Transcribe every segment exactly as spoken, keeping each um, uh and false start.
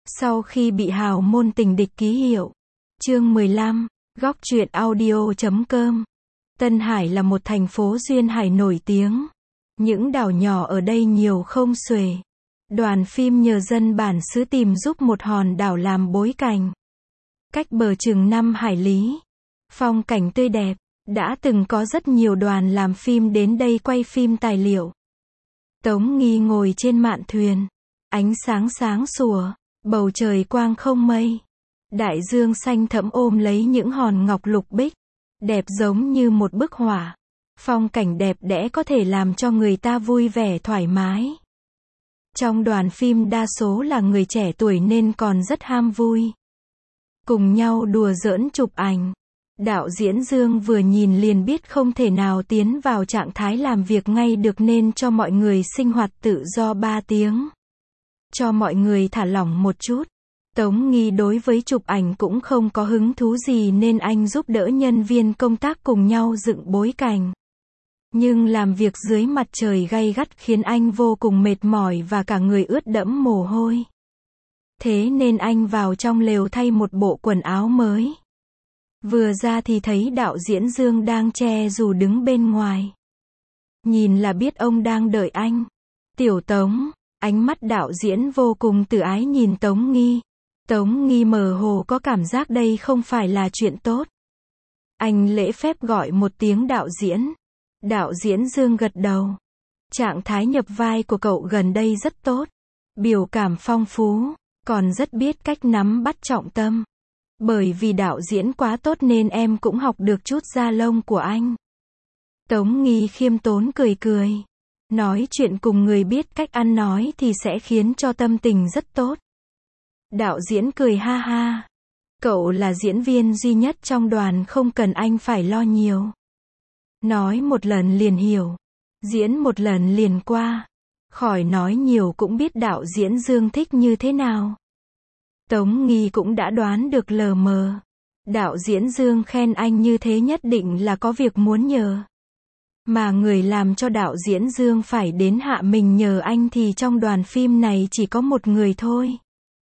Sau khi bị hào môn tình địch ký hiệu. Chương mười lăm, góc truyện audio chấm com. Tân Hải là một thành phố duyên hải nổi tiếng. Những đảo nhỏ ở đây nhiều không xuể. Đoàn phim nhờ dân bản xứ tìm giúp một hòn đảo làm bối cảnh. Cách bờ chừng năm hải lý. Phong cảnh tươi đẹp. Đã từng có rất nhiều đoàn làm phim đến đây quay phim tài liệu. Tống Nghi ngồi trên mạn thuyền. Ánh sáng sáng sủa. Bầu trời quang không mây. Đại dương xanh thẫm ôm lấy những hòn ngọc lục bích. Đẹp giống như một bức họa. Phong cảnh đẹp đẽ có thể làm cho người ta vui vẻ thoải mái. Trong đoàn phim đa số là người trẻ tuổi nên còn rất ham vui. Cùng nhau đùa giỡn chụp ảnh. Đạo diễn Dương vừa nhìn liền biết không thể nào tiến vào trạng thái làm việc ngay được nên cho mọi người sinh hoạt tự do ba tiếng. Cho mọi người thả lỏng một chút. Tống Nghi đối với chụp ảnh cũng không có hứng thú gì nên anh giúp đỡ nhân viên công tác cùng nhau dựng bối cảnh. Nhưng làm việc dưới mặt trời gay gắt khiến anh vô cùng mệt mỏi và cả người ướt đẫm mồ hôi. Thế nên anh vào trong lều thay một bộ quần áo mới. Vừa ra thì thấy đạo diễn Dương đang che dù đứng bên ngoài. Nhìn là biết ông đang đợi anh. Tiểu Tống, ánh mắt đạo diễn vô cùng từ ái nhìn Tống Nghi. Tống Nghi mơ hồ có cảm giác đây không phải là chuyện tốt. Anh lễ phép gọi một tiếng đạo diễn. Đạo diễn Dương gật đầu. Trạng thái nhập vai của cậu gần đây rất tốt. Biểu cảm phong phú, còn rất biết cách nắm bắt trọng tâm. Bởi vì đạo diễn quá tốt nên em cũng học được chút da lông của anh. Tống Nghi khiêm tốn cười cười. Nói chuyện cùng người biết cách ăn nói thì sẽ khiến cho tâm tình rất tốt. Đạo diễn cười ha ha. Cậu là diễn viên duy nhất trong đoàn không cần anh phải lo nhiều. Nói một lần liền hiểu. Diễn một lần liền qua. Khỏi nói nhiều cũng biết đạo diễn Dương thích như thế nào. Tống Nghi cũng đã đoán được lờ mờ. Đạo diễn Dương khen anh như thế nhất định là có việc muốn nhờ. Mà người làm cho đạo diễn Dương phải đến hạ mình nhờ anh thì trong đoàn phim này chỉ có một người thôi.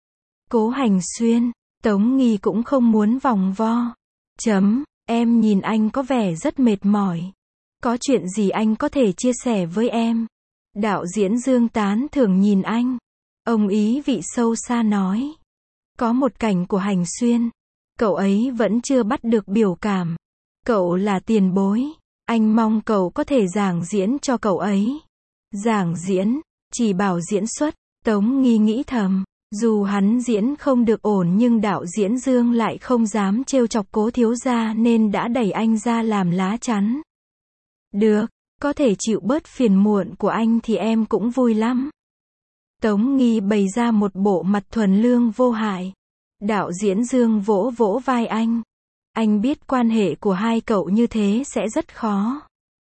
Cố Hành Xuyên. Tống Nghi cũng không muốn vòng vo. Chấm, em nhìn anh có vẻ rất mệt mỏi. Có chuyện gì anh có thể chia sẻ với em? Đạo diễn Dương tán thưởng nhìn anh. Ông ý vị sâu xa nói. Có một cảnh của Hành Xuyên. Cậu ấy vẫn chưa bắt được biểu cảm. Cậu là tiền bối. Anh mong cậu có thể giảng diễn cho cậu ấy. Giảng diễn, chỉ bảo diễn xuất. Tống Nghi nghĩ thầm. Dù hắn diễn không được ổn nhưng đạo diễn Dương lại không dám trêu chọc Cố thiếu gia nên đã đẩy anh ra làm lá chắn. Được, có thể chịu bớt phiền muộn của anh thì em cũng vui lắm. Tống Nghi bày ra một bộ mặt thuần lương vô hại. Đạo diễn Dương vỗ vỗ vai anh. Anh biết quan hệ của hai cậu như thế sẽ rất khó.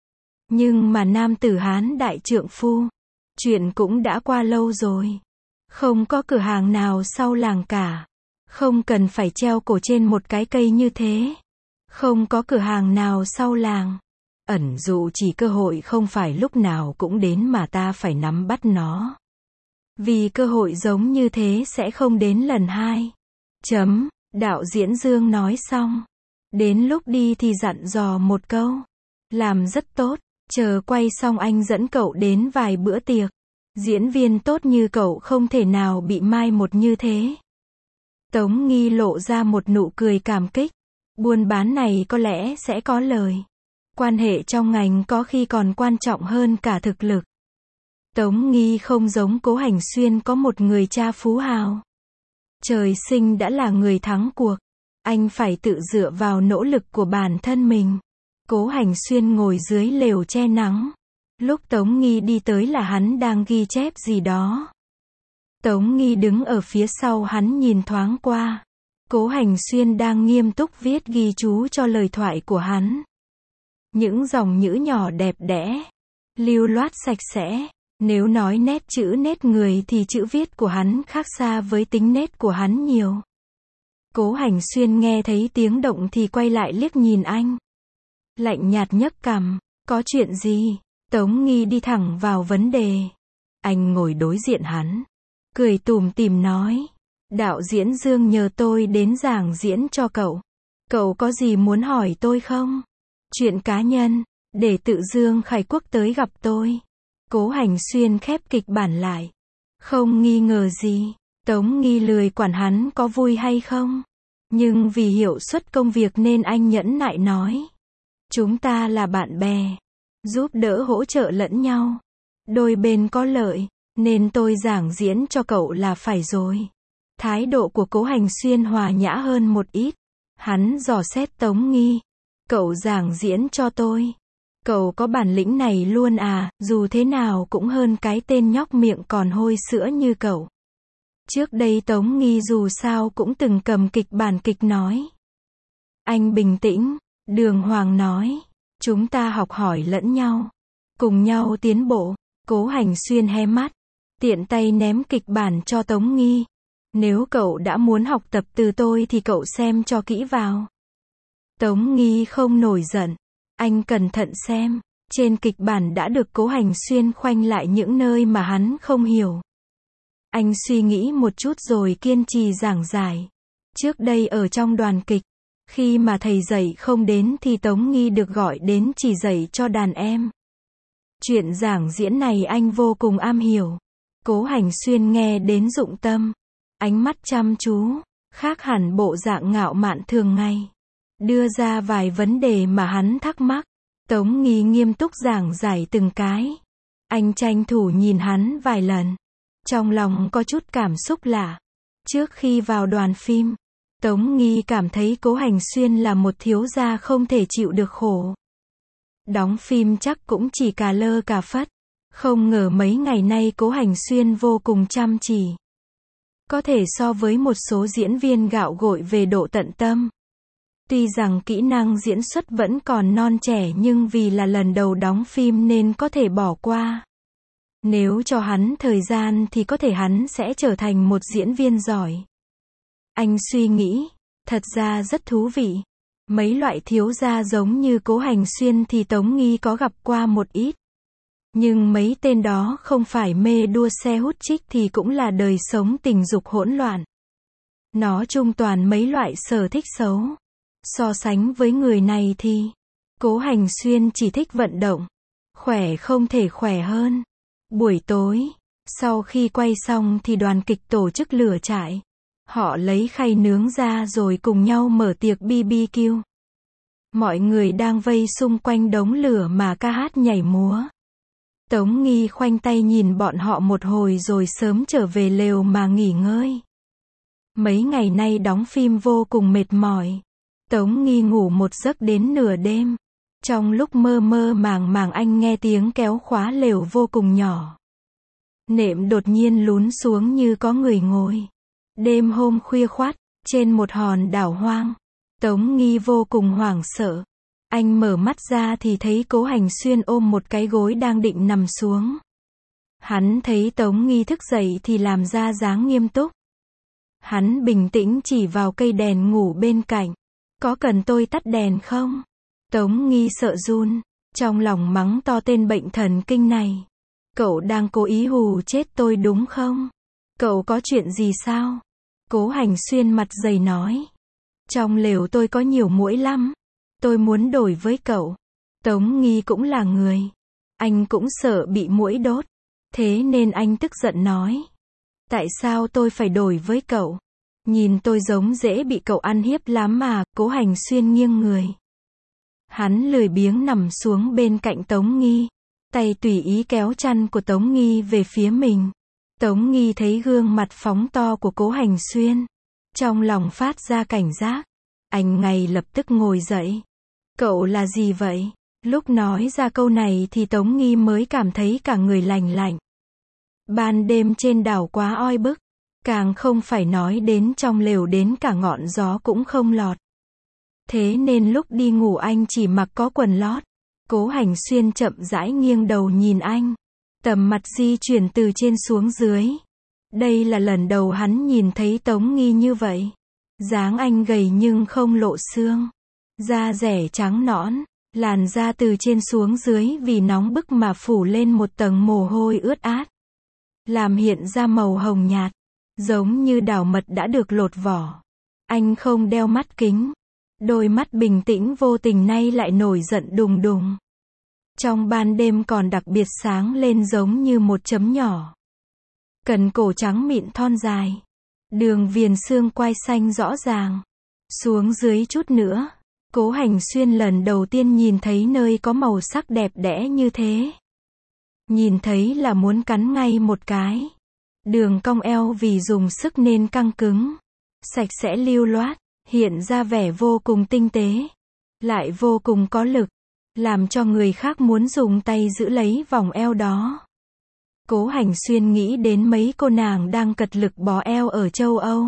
Nhưng mà nam tử Hán đại trượng phu. Chuyện cũng đã qua lâu rồi. Không có cửa hàng nào sau làng cả. Không cần phải treo cổ trên một cái cây như thế. Không có cửa hàng nào sau làng. Ẩn dụ chỉ cơ hội không phải lúc nào cũng đến mà ta phải nắm bắt nó. Vì cơ hội giống như thế sẽ không đến lần hai. Chấm, đạo diễn Dương nói xong. Đến lúc đi thì dặn dò một câu. Làm rất tốt, chờ quay xong anh dẫn cậu đến vài bữa tiệc. Diễn viên tốt như cậu không thể nào bị mai một như thế. Tống Nghi lộ ra một nụ cười cảm kích. Buôn bán này có lẽ sẽ có lời. Quan hệ trong ngành có khi còn quan trọng hơn cả thực lực. Tống Nghi không giống Cố Hành Xuyên có một người cha phú hào. Trời sinh đã là người thắng cuộc. Anh phải tự dựa vào nỗ lực của bản thân mình. Cố Hành Xuyên ngồi dưới lều che nắng. Lúc Tống Nghi đi tới là hắn đang ghi chép gì đó. Tống Nghi đứng ở phía sau hắn nhìn thoáng qua. Cố Hành Xuyên đang nghiêm túc viết ghi chú cho lời thoại của hắn. Những dòng nhữ nhỏ đẹp đẽ, lưu loát sạch sẽ. Nếu nói nét chữ nét người thì chữ viết của hắn khác xa với tính nét của hắn nhiều. Cố Hành Xuyên nghe thấy tiếng động thì quay lại liếc nhìn anh. Lạnh nhạt nhấc cằm, có chuyện gì? Tống Nghi đi thẳng vào vấn đề. Anh ngồi đối diện hắn. Cười tủm tỉm nói. Đạo diễn Dương nhờ tôi đến giảng diễn cho cậu. Cậu có gì muốn hỏi tôi không? Chuyện cá nhân, để tự Dương Khải Quốc tới gặp tôi. Cố Hành Xuyên khép kịch bản lại. Không nghi ngờ gì, Tống Nghi lười quản hắn có vui hay không. Nhưng vì hiệu suất công việc nên anh nhẫn nại nói. Chúng ta là bạn bè, giúp đỡ hỗ trợ lẫn nhau. Đôi bên có lợi, nên tôi giảng diễn cho cậu là phải rồi. Thái độ của Cố Hành Xuyên hòa nhã hơn một ít. Hắn dò xét Tống Nghi. Cậu giảng diễn cho tôi. Cậu có bản lĩnh này luôn à, dù thế nào cũng hơn cái tên nhóc miệng còn hôi sữa như cậu. Trước đây Tống Nghi dù sao cũng từng cầm kịch bản kịch nói. Anh bình tĩnh, đường hoàng nói. Chúng ta học hỏi lẫn nhau. Cùng nhau tiến bộ. Cố Hành Xuyên hé mắt. Tiện tay ném kịch bản cho Tống Nghi. Nếu cậu đã muốn học tập từ tôi thì cậu xem cho kỹ vào. Tống Nghi không nổi giận. Anh cẩn thận xem. Trên kịch bản đã được Cố Hành Xuyên khoanh lại những nơi mà hắn không hiểu. Anh suy nghĩ một chút rồi kiên trì giảng giải. Trước đây ở trong đoàn kịch, khi mà thầy dạy không đến thì Tống Nghi được gọi đến chỉ dạy cho đàn em. Chuyện giảng diễn này anh vô cùng am hiểu. Cố Hành Xuyên nghe đến dụng tâm. Ánh mắt chăm chú, khác hẳn bộ dạng ngạo mạn thường ngày. Đưa ra vài vấn đề mà hắn thắc mắc. Tống Nghi nghiêm túc giảng giải từng cái. Anh tranh thủ nhìn hắn vài lần. Trong lòng có chút cảm xúc lạ. Trước khi vào đoàn phim, Tống Nghi cảm thấy Cố Hành Xuyên là một thiếu gia không thể chịu được khổ. Đóng phim chắc cũng chỉ cà lơ cà phất. Không ngờ mấy ngày nay Cố Hành Xuyên vô cùng chăm chỉ. Có thể so với một số diễn viên gạo gội về độ tận tâm. Tuy rằng kỹ năng diễn xuất vẫn còn non trẻ nhưng vì là lần đầu đóng phim nên có thể bỏ qua. Nếu cho hắn thời gian thì có thể hắn sẽ trở thành một diễn viên giỏi. Anh suy nghĩ, thật ra rất thú vị. Mấy loại thiếu gia giống như Cố Hành Xuyên thì Tống Nghi có gặp qua một ít. Nhưng mấy tên đó không phải mê đua xe hút chích thì cũng là đời sống tình dục hỗn loạn. Nó chung toàn mấy loại sở thích xấu. So sánh với người này thì Cố Hành Xuyên chỉ thích vận động. Khỏe không thể khỏe hơn. Buổi tối, sau khi quay xong thì đoàn kịch tổ chức lửa trại. Họ lấy khay nướng ra rồi cùng nhau mở tiệc bê bê quy. Mọi người đang vây xung quanh đống lửa mà ca hát nhảy múa. Tống Nghi khoanh tay nhìn bọn họ một hồi rồi sớm trở về lều mà nghỉ ngơi. Mấy ngày nay đóng phim vô cùng mệt mỏi. Tống Nghi ngủ một giấc đến nửa đêm. Trong lúc mơ mơ màng màng anh nghe tiếng kéo khóa lều vô cùng nhỏ. Nệm đột nhiên lún xuống như có người ngồi. Đêm hôm khuya khoắt, trên một hòn đảo hoang. Tống Nghi vô cùng hoảng sợ. Anh mở mắt ra thì thấy Cố Hành Xuyên ôm một cái gối đang định nằm xuống. Hắn thấy Tống Nghi thức dậy thì làm ra dáng nghiêm túc. Hắn bình tĩnh chỉ vào cây đèn ngủ bên cạnh. Có cần tôi tắt đèn không? Tống Nghi sợ run, trong lòng mắng to tên bệnh thần kinh này. Cậu đang cố ý hù chết tôi đúng không? Cậu có chuyện gì sao? Cố Hành Xuyên mặt dày nói. Trong lều tôi có nhiều muỗi lắm. Tôi muốn đổi với cậu. Tống Nghi cũng là người. Anh cũng sợ bị muỗi đốt. Thế nên anh tức giận nói. Tại sao tôi phải đổi với cậu? Nhìn tôi giống dễ bị cậu ăn hiếp lắm mà. Cố Hành Xuyên nghiêng người. Hắn lười biếng nằm xuống bên cạnh Tống Nghi. Tay tùy ý kéo chăn của Tống Nghi về phía mình. Tống Nghi thấy gương mặt phóng to của Cố Hành Xuyên. Trong lòng phát ra cảnh giác. Anh ngay lập tức ngồi dậy. Cậu là gì vậy? Lúc nói ra câu này thì Tống Nghi mới cảm thấy cả người lành lạnh. Ban đêm trên đảo quá oi bức. Càng không phải nói đến trong lều đến cả ngọn gió cũng không lọt. Thế nên lúc đi ngủ anh chỉ mặc có quần lót. Cố Hành Xuyên chậm rãi nghiêng đầu nhìn anh. Tầm mặt di chuyển từ trên xuống dưới. Đây là lần đầu hắn nhìn thấy Tống Nghi như vậy. Dáng anh gầy nhưng không lộ xương. Da dẻ trắng nõn. Làn da từ trên xuống dưới vì nóng bức mà phủ lên một tầng mồ hôi ướt át. Làm hiện ra màu hồng nhạt. giống như đào mật đã được lột vỏ. Anh không đeo mắt kính. Đôi mắt bình tĩnh vô tình nay lại nổi giận đùng đùng. Trong ban đêm còn đặc biệt sáng lên giống như một chấm nhỏ. Cần cổ trắng mịn thon dài. Đường viền xương quai xanh rõ ràng. Xuống dưới chút nữa. Cố Hành Xuyên lần đầu tiên nhìn thấy nơi có màu sắc đẹp đẽ như thế. Nhìn thấy là muốn cắn ngay một cái. Đường cong eo vì dùng sức nên căng cứng. Sạch sẽ lưu loát, hiện ra vẻ vô cùng tinh tế. Lại vô cùng có lực. Làm cho người khác muốn dùng tay giữ lấy vòng eo đó. Cố Hành Xuyên nghĩ đến mấy cô nàng đang cật lực bó eo ở châu Âu.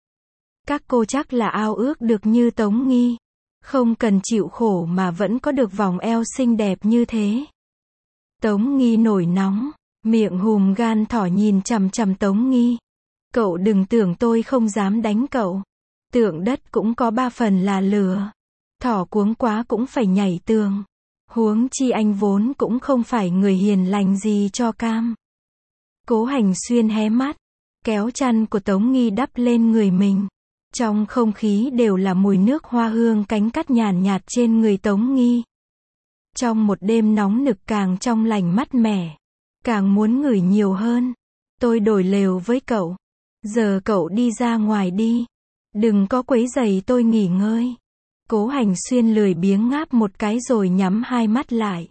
Các cô chắc là ao ước được như Tống Nghi. Không cần chịu khổ mà vẫn có được vòng eo xinh đẹp như thế. Tống Nghi nổi nóng, miệng hùm gan thỏ nhìn chằm chằm Tống Nghi. Cậu đừng tưởng tôi không dám đánh cậu. Tượng đất cũng có ba phần là lửa. Thỏ cuống quá cũng phải nhảy tường. Huống chi anh vốn cũng không phải người hiền lành gì cho cam. Cố Hành Xuyên hé mắt, kéo chăn của Tống Nghi đắp lên người mình. Trong không khí đều là mùi nước hoa hương cánh cắt nhàn nhạt trên người Tống Nghi. Trong một đêm nóng nực càng trong lành mát mẻ, càng muốn ngửi nhiều hơn. Tôi đổi lều với cậu. Giờ cậu đi ra ngoài đi. Đừng có quấy rầy tôi nghỉ ngơi. Cố Hành Xuyên lười biếng ngáp một cái rồi nhắm hai mắt lại.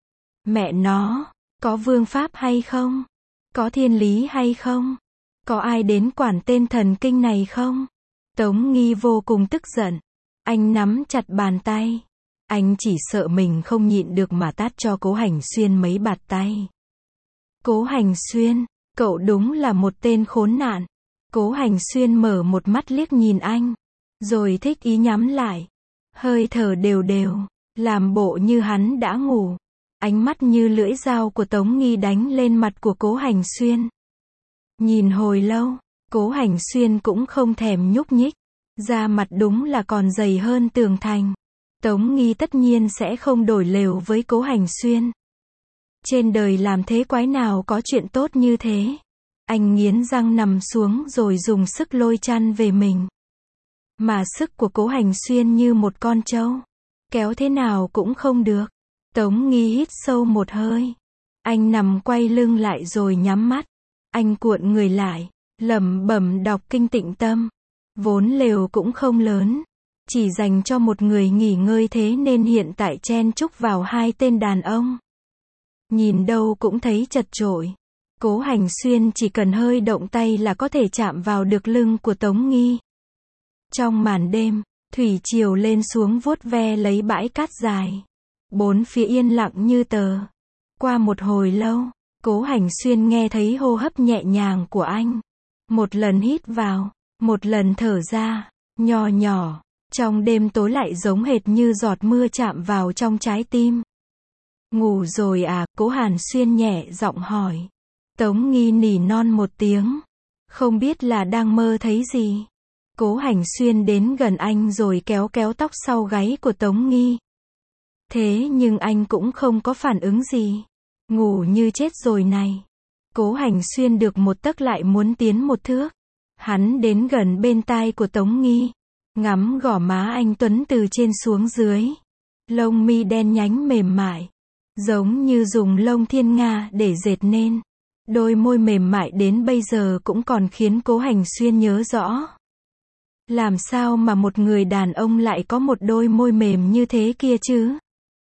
Mẹ nó, có vương pháp hay không? Có thiên lý hay không? Có ai đến quản tên thần kinh này không? Tống Nghi vô cùng tức giận. Anh nắm chặt bàn tay. Anh chỉ sợ mình không nhịn được mà tát cho Cố Hành Xuyên mấy bạt tay. Cố Hành Xuyên, cậu đúng là một tên khốn nạn. Cố Hành Xuyên mở một mắt liếc nhìn anh. Rồi thích ý nhắm lại. Hơi thở đều đều. Làm bộ như hắn đã ngủ. Ánh mắt như lưỡi dao của Tống Nghi đánh lên mặt của Cố Hành Xuyên. Nhìn hồi lâu, Cố Hành Xuyên cũng không thèm nhúc nhích. Da mặt đúng là còn dày hơn tường thành. Tống Nghi tất nhiên sẽ không đổi lều với Cố Hành Xuyên. Trên đời làm thế quái nào có chuyện tốt như thế. Anh nghiến răng nằm xuống rồi dùng sức lôi chăn về mình. Mà sức của Cố Hành Xuyên như một con trâu. Kéo thế nào cũng không được. Tống Nghi hít sâu một hơi. Anh nằm quay lưng lại rồi nhắm mắt. Anh cuộn người lại, lẩm bẩm đọc kinh Tịnh Tâm. Vốn lều cũng không lớn. Chỉ dành cho một người nghỉ ngơi thế nên hiện tại chen chúc vào hai tên đàn ông. Nhìn đâu cũng thấy chật chội. Cố Hành Xuyên chỉ cần hơi động tay là có thể chạm vào được lưng của Tống Nghi. Trong màn đêm, thủy triều lên xuống vuốt ve lấy bãi cát dài. Bốn phía yên lặng như tờ. Qua một hồi lâu, Cố Hành Xuyên nghe thấy hô hấp nhẹ nhàng của anh. Một lần hít vào, một lần thở ra, nhỏ nhỏ. Trong đêm tối lại giống hệt như giọt mưa chạm vào trong trái tim. Ngủ rồi à? Cố Hành Xuyên nhẹ giọng hỏi. Tống Nghi nỉ non một tiếng. Không biết là đang mơ thấy gì. Cố Hành Xuyên đến gần anh rồi kéo kéo tóc sau gáy của Tống Nghi. Thế nhưng anh cũng không có phản ứng gì. Ngủ như chết rồi này. Cố Hành Xuyên được một tấc lại muốn tiến một thước. Hắn đến gần bên tai của Tống Nghi. Ngắm gò má anh tuấn từ trên xuống dưới. Lông mi đen nhánh mềm mại. Giống như dùng lông thiên nga để dệt nên. Đôi môi mềm mại đến bây giờ cũng còn khiến Cố Hành Xuyên nhớ rõ. Làm sao mà một người đàn ông lại có một đôi môi mềm như thế kia chứ?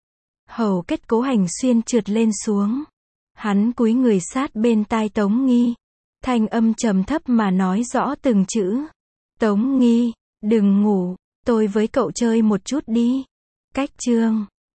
Hầu kết Cố Hành Xuyên trượt lên xuống. Hắn cúi người sát bên tai Tống Nghi. Thanh âm trầm thấp mà nói rõ từng chữ. Tống Nghi, đừng ngủ, tôi với cậu chơi một chút đi. Cách chương